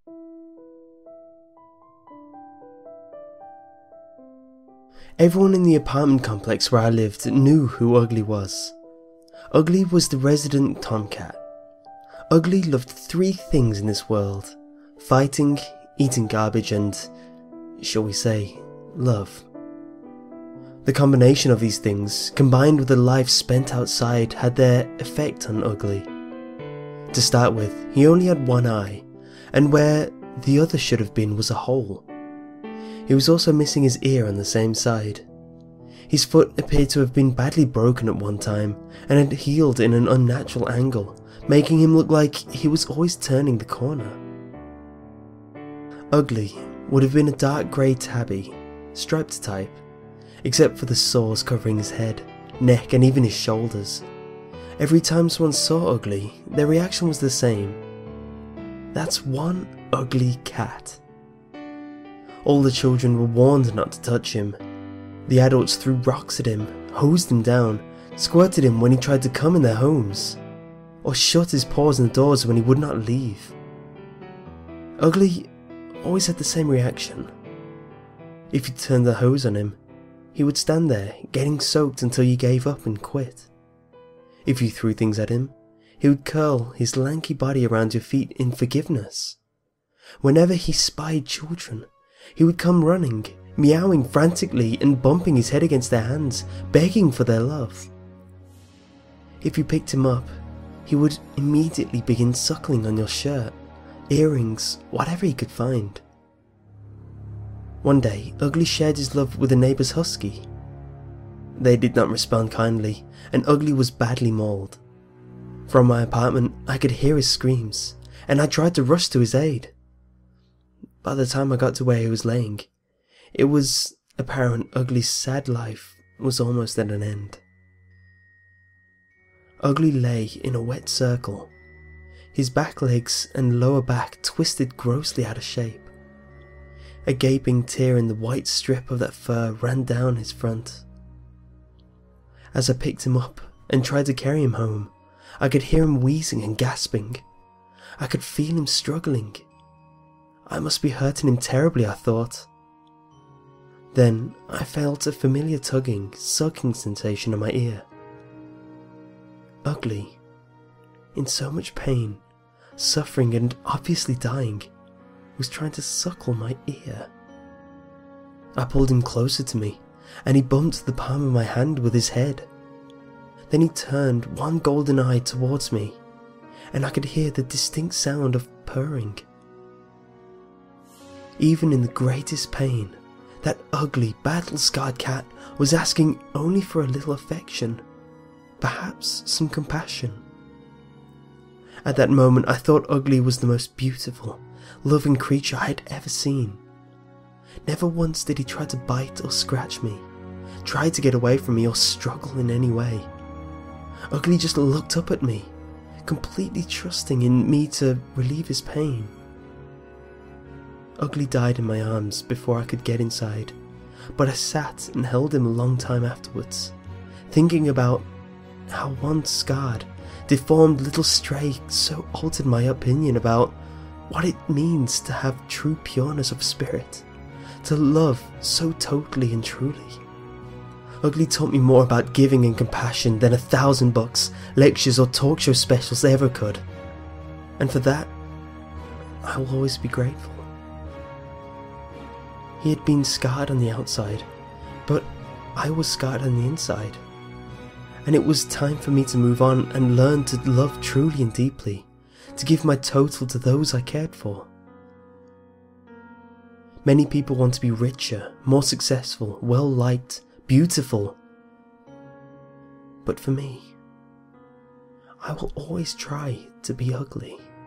Everyone in the apartment complex where I lived knew who Ugly was. Ugly was the resident tomcat. Ugly loved 3 things in this world: fighting, eating garbage and, shall we say, love. The combination of these things, combined with a life spent outside, had their effect on Ugly. To start with, he only had one eye, and where the other should have been was a hole. He was also missing his ear on the same side. His foot appeared to have been badly broken at one time, and had healed in an unnatural angle, making him look like he was always turning the corner. Ugly would have been a dark grey tabby, striped type, except for the sores covering his head, neck and even his shoulders. Every time someone saw Ugly, their reaction was the same. That's one ugly cat. All the children were warned not to touch him. The adults threw rocks at him, hosed him down, squirted him when he tried to come in their homes, or shut his paws on the doors when he would not leave. Ugly always had the same reaction. If you turned the hose on him, he would stand there, getting soaked until you gave up and quit. If you threw things at him, he would curl his lanky body around your feet in forgiveness. Whenever he spied children, he would come running, meowing frantically and bumping his head against their hands, begging for their love. If you picked him up, he would immediately begin suckling on your shirt, earrings, whatever he could find. One day, Ugly shared his love with a neighbour's husky. They did not respond kindly, and Ugly was badly mauled. From my apartment, I could hear his screams, and I tried to rush to his aid. By the time I got to where he was laying, it was apparent Ugly's sad life was almost at an end. Ugly lay in a wet circle, his back legs and lower back twisted grossly out of shape. A gaping tear in the white strip of that fur ran down his front. As I picked him up and tried to carry him home, I could hear him wheezing and gasping. I could feel him struggling. I must be hurting him terribly, I thought. Then I felt a familiar tugging, sucking sensation on my ear. Ugly, in so much pain, suffering and obviously dying, was trying to suckle my ear. I pulled him closer to me, and he bumped the palm of my hand with his head. Then he turned one golden eye towards me, and I could hear the distinct sound of purring. Even in the greatest pain, that ugly, battle-scarred cat was asking only for a little affection, perhaps some compassion. At that moment I thought Ugly was the most beautiful, loving creature I had ever seen. Never once did he try to bite or scratch me, try to get away from me or struggle in any way. Ugly just looked up at me, completely trusting in me to relieve his pain. Ugly died in my arms before I could get inside, but I sat and held him a long time afterwards, thinking about how one scarred, deformed little stray so altered my opinion about what it means to have true pureness of spirit, to love so totally and truly. Ugly taught me more about giving and compassion than 1,000 books, lectures or talk show specials ever could, and for that I will always be grateful. He had been scarred on the outside, but I was scarred on the inside, and it was time for me to move on and learn to love truly and deeply, to give my total to those I cared for. Many people want to be richer, more successful, well-liked, beautiful, but for me, I will always try to be ugly.